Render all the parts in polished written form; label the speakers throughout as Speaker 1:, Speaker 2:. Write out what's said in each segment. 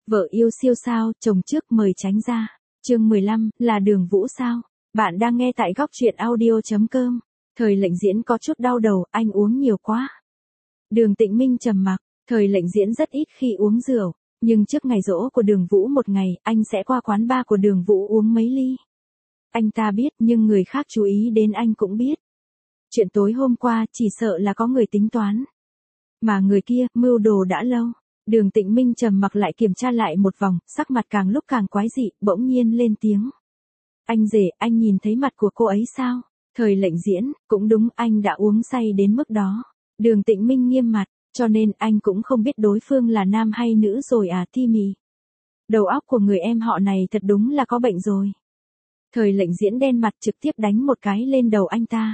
Speaker 1: Vợ yêu siêu sao, chồng trước mời tránh ra. Chương 15, là Đường Vũ sao? Bạn đang nghe tại góc truyện audio.com. Thời lệnh diễn có chút đau đầu, anh uống nhiều quá. Đường Tịnh Minh trầm mặc, thời lệnh diễn rất ít khi uống rượu, nhưng trước ngày giỗ của Đường Vũ một ngày, anh sẽ qua quán bar của Đường Vũ uống mấy ly. Anh ta biết, nhưng người khác chú ý đến anh cũng biết. Chuyện tối hôm qua chỉ sợ là có người tính toán. Mà người kia, mưu đồ đã lâu. Đường Tịnh Minh trầm mặc lại kiểm tra lại một vòng, sắc mặt càng lúc càng quái dị, bỗng nhiên lên tiếng. Anh rể, anh nhìn thấy mặt của cô ấy sao? Thời lệnh diễn, cũng đúng, anh đã uống say đến mức đó. Đường Tịnh Minh nghiêm mặt, cho nên anh cũng không biết đối phương là nam hay nữ rồi à Thi Mị. Đầu óc của người em họ này thật đúng là có bệnh rồi. Thời lệnh diễn đen mặt trực tiếp đánh một cái lên đầu anh ta.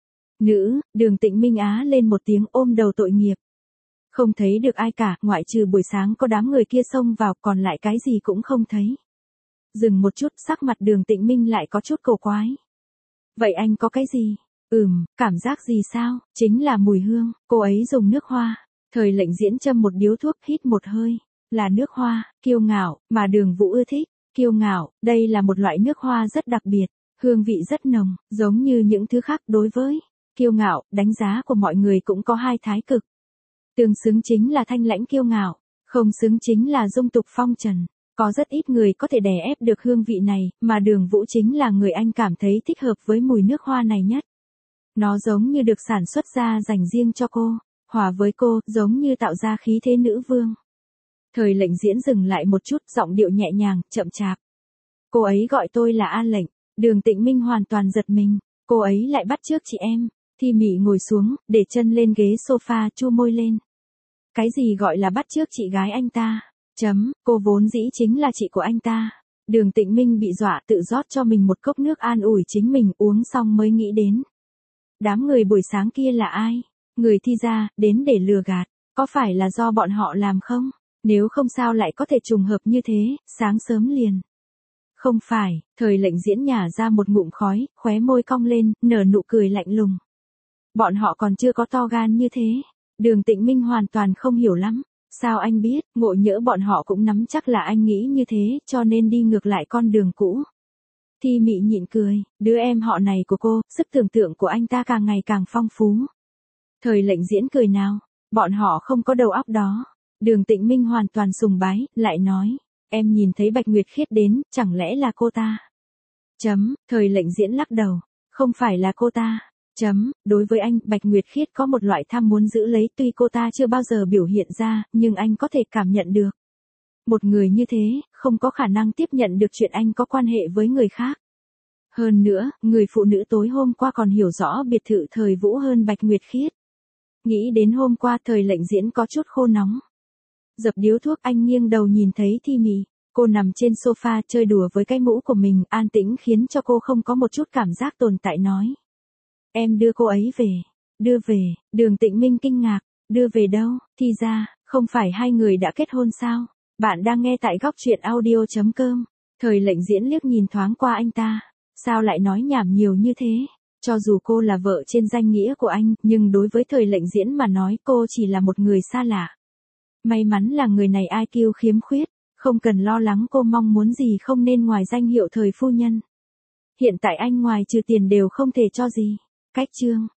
Speaker 1: Nữ, Đường Tịnh Minh á lên một tiếng ôm đầu tội nghiệp. Không thấy được ai cả, ngoại trừ buổi sáng có đám người kia xông vào, còn lại cái gì cũng không thấy. Dừng một chút, sắc mặt Đường Tịnh Minh lại có chút cổ quái. Vậy anh có cái gì? Cảm giác gì sao? Chính là mùi hương. Cô ấy dùng nước hoa. Thời lệnh diễn châm một điếu thuốc, hít một hơi. Là nước hoa, kiêu ngạo, mà Đường Vũ ưa thích. Kiêu ngạo, đây là một loại nước hoa rất đặc biệt. Hương vị rất nồng, giống như những thứ khác. Đối với kiêu ngạo, đánh giá của mọi người cũng có hai thái cực. Tương xứng chính là thanh lãnh kiêu ngạo, không xứng chính là dung tục phong trần. Có rất ít người có thể đè ép được hương vị này, mà Đường Vũ chính là người anh cảm thấy thích hợp với mùi nước hoa này nhất. Nó giống như được sản xuất ra dành riêng cho cô, hòa với cô, giống như tạo ra khí thế nữ vương. Thời lệnh diễn dừng lại một chút, giọng điệu nhẹ nhàng, chậm chạp. Cô ấy gọi tôi là An Lệnh. Đường Tịnh Minh hoàn toàn giật mình, cô ấy lại bắt chước chị em. Thi Mị ngồi xuống, để chân lên ghế sofa, chu môi lên. Cái gì gọi là bắt chước chị gái anh ta? Cô vốn dĩ chính là chị của anh ta. Đường Tịnh Minh bị dọa, tự rót cho mình một cốc nước an ủi chính mình, uống xong mới nghĩ đến. Đám người buổi sáng kia là ai? Người Thi gia, đến để lừa gạt. Có phải là do bọn họ làm không? Nếu không sao lại có thể trùng hợp như thế, sáng sớm liền. Không phải, thời lệnh diễn nhả ra một ngụm khói, khóe môi cong lên, nở nụ cười lạnh lùng. Bọn họ còn chưa có to gan như thế. Đường Tịnh Minh hoàn toàn không hiểu lắm. Sao anh biết, ngộ nhỡ bọn họ cũng nắm chắc là anh nghĩ như thế, cho nên đi ngược lại con đường cũ. Thi Mị nhịn cười, đứa em họ này của cô, sức tưởng tượng của anh ta càng ngày càng phong phú. Thời lệnh diễn cười nào, bọn họ không có đầu óc đó. Đường Tịnh Minh hoàn toàn sùng bái, lại nói, em nhìn thấy Bạch Nguyệt Khiết đến, chẳng lẽ là cô ta? Thời lệnh diễn lắc đầu, không phải là cô ta. Đối với anh, Bạch Nguyệt Khiết có một loại tham muốn giữ lấy, tuy cô ta chưa bao giờ biểu hiện ra, nhưng anh có thể cảm nhận được. Một người như thế, không có khả năng tiếp nhận được chuyện anh có quan hệ với người khác. Hơn nữa, người phụ nữ tối hôm qua còn hiểu rõ biệt thự Thời Vũ hơn Bạch Nguyệt Khiết. Nghĩ đến hôm qua thời lệnh diễn có chút khô nóng. Dập điếu thuốc, anh nghiêng đầu nhìn thấy Thi Mị. Cô nằm trên sofa chơi đùa với cái mũ của mình, an tĩnh khiến cho cô không có một chút cảm giác tồn tại nói. Em đưa cô ấy về. Đưa về, Đường Tịnh Minh kinh ngạc. Đưa về đâu? Thì ra, không phải hai người đã kết hôn sao? Bạn đang nghe tại góc truyện audio.com. Thời lệnh diễn liếc nhìn thoáng qua anh ta. Sao lại nói nhảm nhiều như thế? Cho dù cô là vợ trên danh nghĩa của anh, nhưng đối với thời lệnh diễn mà nói cô chỉ là một người xa lạ. May mắn là người này IQ khiếm khuyết, không cần lo lắng cô mong muốn gì không nên ngoài danh hiệu thời phu nhân. Hiện tại anh ngoài trừ tiền đều không thể cho gì. Cách chương.